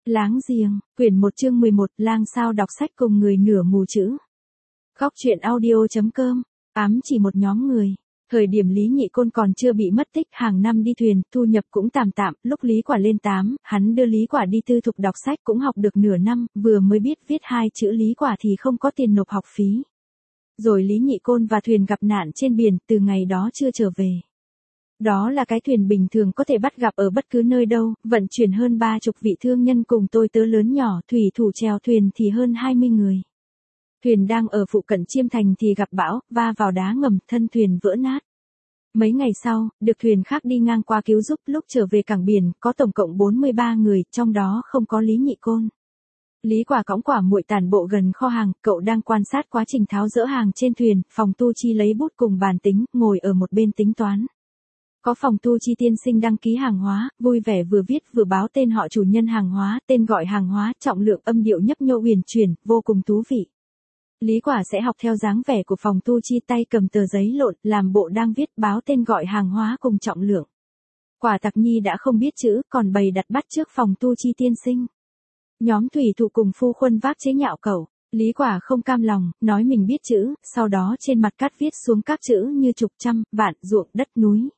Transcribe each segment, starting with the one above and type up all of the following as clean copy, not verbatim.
Láng giềng, quyển 1 chương 11, lang sao đọc sách cùng người nửa mù chữ. Góc truyện audio.com, ám chỉ một nhóm người. Thời điểm Lý Nhị Côn còn chưa bị mất tích, hàng năm đi thuyền, thu nhập cũng tạm tạm, lúc Lý Quả lên 8, hắn đưa Lý Quả đi tư thục đọc sách cũng học được nửa năm, vừa mới biết viết 2 chữ Lý Quả thì không có tiền nộp học phí. Rồi Lý Nhị Côn và thuyền gặp nạn trên biển, từ ngày đó chưa trở về. Đó là cái thuyền bình thường có thể bắt gặp ở bất cứ nơi đâu, vận chuyển hơn 30 vị thương nhân cùng tôi tớ lớn nhỏ, thủy thủ chèo thuyền thì hơn 20 người. Thuyền đang ở phụ cận Chiêm Thành thì gặp bão, va vào đá ngầm, thân thuyền vỡ nát. Mấy ngày sau, được thuyền khác đi ngang qua cứu giúp, lúc trở về cảng biển, có tổng cộng 43 người, trong đó không có Lý Nhị Côn. Lý Quả cõng Quả Muội tản bộ gần kho hàng, cậu đang quan sát quá trình tháo dỡ hàng trên thuyền, Phòng Tu Chi lấy bút cùng bàn tính, ngồi ở một bên tính toán. Có Phòng Tu Chi tiên sinh đăng ký hàng hóa, vui vẻ vừa viết vừa báo tên họ chủ nhân hàng hóa, tên gọi hàng hóa, trọng lượng, âm điệu nhấp nhô uyển chuyển, vô cùng thú vị. Lý Quả sẽ học theo dáng vẻ của Phòng Tu Chi, tay cầm tờ giấy lộn, làm bộ đang viết báo tên gọi hàng hóa cùng trọng lượng. Quả Tặc Nhi đã không biết chữ, còn bày đặt bắt trước Phòng Tu Chi tiên sinh. Nhóm thủy thủ cùng phu khuân vác chế nhạo cậu. Lý Quả không cam lòng, nói mình biết chữ, sau đó trên mặt cát viết xuống các chữ như chục, trăm, vạn, ruộng, đất, núi.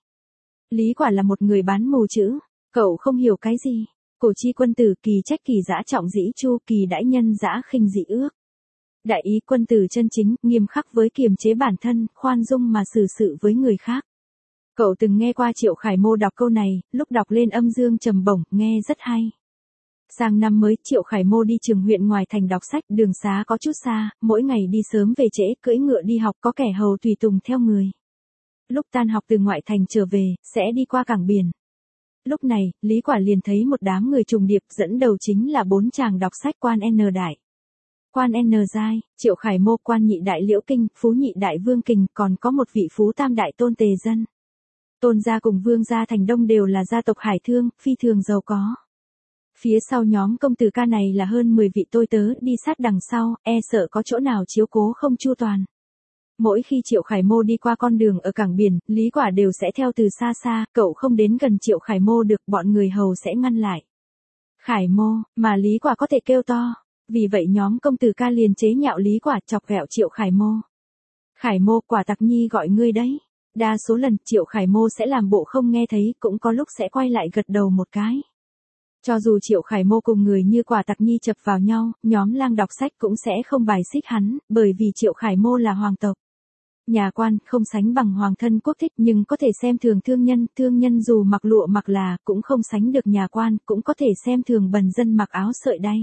Lý Quả là một người bán mù chữ, cậu không hiểu cái gì. Cổ chi quân tử, kỳ trách kỳ dã trọng dĩ chu, kỳ đãi nhân dã khinh dị ước. Đại ý quân tử chân chính, nghiêm khắc với kiềm chế bản thân, khoan dung mà xử sự với người khác. Cậu từng nghe qua Triệu Khải Mô đọc câu này, lúc đọc lên âm dương trầm bổng, nghe rất hay. Sang năm mới, Triệu Khải Mô đi trường huyện ngoài thành đọc sách, đường xá có chút xa, mỗi ngày đi sớm về trễ, cưỡi ngựa đi học, có kẻ hầu tùy tùng theo người. Lúc tan học từ ngoại thành trở về, sẽ đi qua cảng biển. Lúc này, Lý Quả liền thấy một đám người trùng điệp, dẫn đầu chính là 4 chàng đọc sách Quan N Đại, Quan N Giai, Triệu Khải Mô, Quan Nhị Đại Liễu Kinh, Phú Nhị Đại Vương Kình, còn có một vị Phú Tam Đại Tôn Tề Dân. Tôn gia cùng Vương gia Thành Đông đều là gia tộc hải thương, phi thường giàu có. Phía sau nhóm công tử ca này là hơn 10 vị tôi tớ, đi sát đằng sau, e sợ có chỗ nào chiếu cố không chu toàn. Mỗi khi Triệu Khải Mô đi qua con đường ở cảng biển, Lý Quả đều sẽ theo từ xa xa, cậu không đến gần Triệu Khải Mô được, bọn người hầu sẽ ngăn lại. Khải Mô, mà Lý Quả có thể kêu to. Vì vậy nhóm công tử ca liền chế nhạo Lý Quả, chọc ghẹo Triệu Khải Mô. Khải Mô, Quả Tặc Nhi gọi ngươi đấy. Đa số lần Triệu Khải Mô sẽ làm bộ không nghe thấy, cũng có lúc sẽ quay lại gật đầu một cái. Cho dù Triệu Khải Mô cùng người như Quả Tặc Nhi chập vào nhau, nhóm lang đọc sách cũng sẽ không bài xích hắn, bởi vì Triệu Khải Mô là hoàng tộc. Nhà quan không sánh bằng hoàng thân quốc thích, nhưng có thể xem thường thương nhân dù mặc lụa mặc là, cũng không sánh được nhà quan, cũng có thể xem thường bần dân mặc áo sợi đay.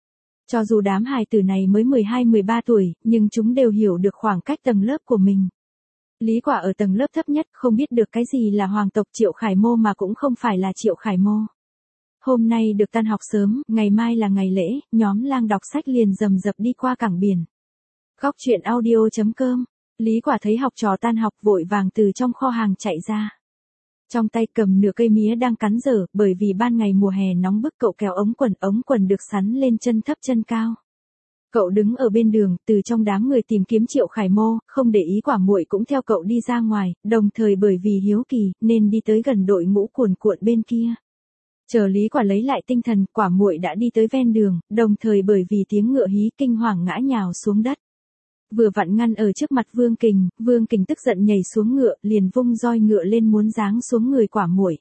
Cho dù đám hài tử này mới 12-13 tuổi, nhưng chúng đều hiểu được khoảng cách tầng lớp của mình. Lý Quả ở tầng lớp thấp nhất, không biết được cái gì là hoàng tộc Triệu Khải Mô mà cũng không phải là Triệu Khải Mô. Hôm nay được tan học sớm, ngày mai là ngày lễ, nhóm lang đọc sách liền rầm rập đi qua cảng biển. Góc truyện audio.com, Lý Quả thấy học trò tan học vội vàng từ trong kho hàng chạy ra. Trong tay cầm nửa cây mía đang cắn dở, bởi vì ban ngày mùa hè nóng bức, cậu kéo ống quần được sắn lên chân thấp chân cao. Cậu đứng ở bên đường, từ trong đám người tìm kiếm Triệu Khải Mô, không để ý Quả Muội cũng theo cậu đi ra ngoài, đồng thời bởi vì hiếu kỳ, nên đi tới gần đội ngũ cuồn cuộn bên kia. Chờ Lý Quả lấy lại tinh thần, Quả Muội đã đi tới ven đường, đồng thời bởi vì tiếng ngựa hí kinh hoàng ngã nhào xuống đất. Vừa vặn ngăn ở trước mặt Vương Kình tức giận nhảy xuống ngựa, liền vung roi ngựa lên muốn giáng xuống người Quả Muội.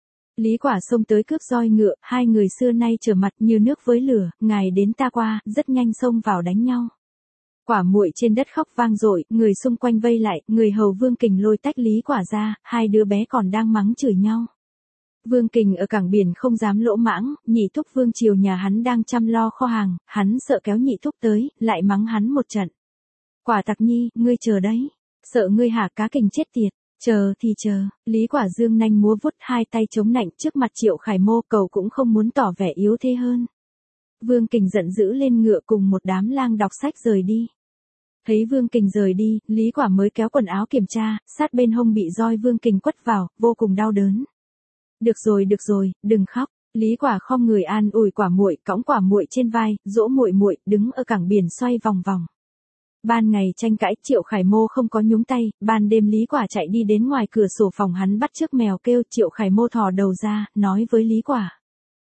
Lý Quả xông tới cướp roi ngựa, hai người xưa nay trở mặt như nước với lửa, ngài đến ta qua, rất nhanh xông vào đánh nhau. Quả Muội trên đất khóc vang dội, người xung quanh vây lại, người hầu Vương Kình lôi tách Lý Quả ra, hai đứa bé còn đang mắng chửi nhau. Vương Kình ở cảng biển không dám lỗ mãng, nhị thúc Vương Triều nhà hắn đang chăm lo kho hàng, hắn sợ kéo nhị thúc tới, lại mắng hắn một trận. Quả Tặc Nhi, ngươi chờ đấy. Sợ ngươi hả cá kình chết tiệt. Chờ thì chờ. Lý Quả dương nanh múa vuốt, hai tay chống nạnh trước mặt Triệu Khải Mô, cậu cũng không muốn tỏ vẻ yếu thế hơn. Vương Kình giận dữ lên ngựa cùng một đám lang đọc sách rời đi. Thấy Vương Kình rời đi, Lý Quả mới kéo quần áo kiểm tra, sát bên hông bị roi Vương Kình quất vào, vô cùng đau đớn. Được rồi, đừng khóc. Lý Quả khom người an ủi Quả Muội, cõng Quả Muội trên vai, dỗ muội, đứng ở cảng biển xoay vòng vòng. Ban ngày tranh cãi, Triệu Khải Mô không có nhúng tay, ban đêm Lý Quả chạy đi đến ngoài cửa sổ phòng hắn bắt chước mèo kêu, Triệu Khải Mô thò đầu ra, nói với Lý Quả.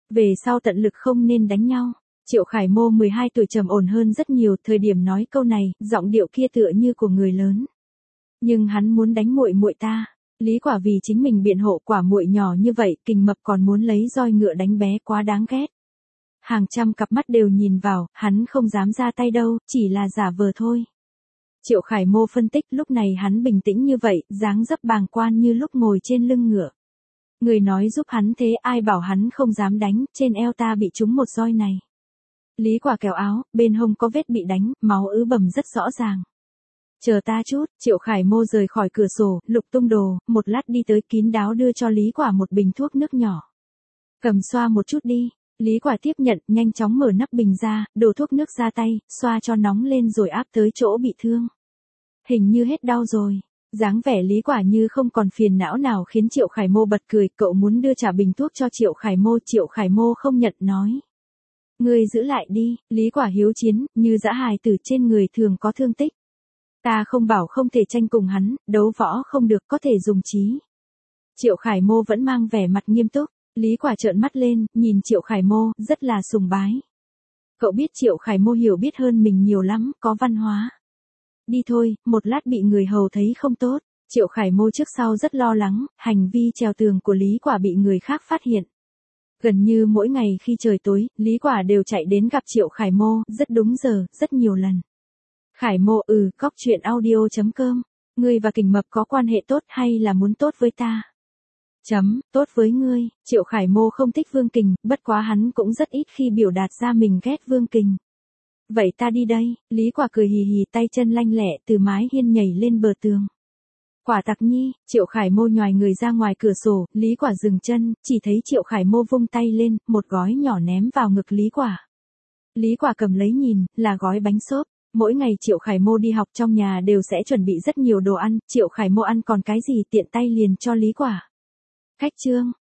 Về sau tận lực không nên đánh nhau. Triệu Khải Mô 12 tuổi trầm ổn hơn rất nhiều, thời điểm nói câu này, giọng điệu kia tựa như của người lớn. Nhưng hắn muốn đánh muội muội ta. Lý Quả vì chính mình biện hộ, quả muội nhỏ như vậy, Kình Mập còn muốn lấy roi ngựa đánh bé, quá đáng ghét. Hàng trăm cặp mắt đều nhìn vào, hắn không dám ra tay đâu, chỉ là giả vờ thôi. Triệu Khải Mô phân tích, lúc này hắn bình tĩnh như vậy, dáng dấp bàng quan như lúc ngồi trên lưng ngựa. Người nói giúp hắn thế, ai bảo hắn không dám đánh, trên eo ta bị trúng một roi này. Lý Quả kéo áo, bên hông có vết bị đánh, máu ứ bầm rất rõ ràng. Chờ ta chút, Triệu Khải Mô rời khỏi cửa sổ, lục tung đồ, một lát đi tới kín đáo đưa cho Lý Quả một bình thuốc nước nhỏ. Cầm xoa một chút đi. Lý Quả tiếp nhận, nhanh chóng mở nắp bình ra, đổ thuốc nước ra tay, xoa cho nóng lên rồi áp tới chỗ bị thương. Hình như hết đau rồi. Dáng vẻ Lý Quả như không còn phiền não nào khiến Triệu Khải Mô bật cười, cậu muốn đưa trả bình thuốc cho Triệu Khải Mô không nhận, nói. Ngươi giữ lại đi. Lý Quả hiếu chiến, như dã hài tử trên người thường có thương tích. Ta không bảo không thể tranh cùng hắn, đấu võ không được, có thể dùng trí. Triệu Khải Mô vẫn mang vẻ mặt nghiêm túc. Lý Quả trợn mắt lên, nhìn Triệu Khải Mô, rất là sùng bái. Cậu biết Triệu Khải Mô hiểu biết hơn mình nhiều lắm, có văn hóa. Đi thôi, một lát bị người hầu thấy không tốt. Triệu Khải Mô trước sau rất lo lắng, hành vi trèo tường của Lý Quả bị người khác phát hiện. Gần như mỗi ngày khi trời tối, Lý Quả đều chạy đến gặp Triệu Khải Mô, rất đúng giờ, rất nhiều lần. Khải Mô, cóc.audio.com. Ngươi và Kình Mập có quan hệ tốt hay là muốn tốt với ta? Tốt với ngươi. Triệu Khải Mô không thích Vương Kình, bất quá hắn cũng rất ít khi biểu đạt ra mình ghét Vương Kình. Vậy ta đi đây. Lý Quả cười hì hì, tay chân lanh lẹ từ mái hiên nhảy lên bờ tường. Quả tặc nhi. Triệu Khải Mô nhoài người ra ngoài cửa sổ, Lý Quả dừng chân, chỉ thấy Triệu Khải Mô vung tay lên, một gói nhỏ ném vào ngực Lý Quả. Lý Quả cầm lấy nhìn, là gói bánh xốp. Mỗi ngày Triệu Khải Mô đi học trong nhà đều sẽ chuẩn bị rất nhiều đồ ăn, Triệu Khải Mô ăn còn cái gì tiện tay liền cho Lý Quả. Khách trương,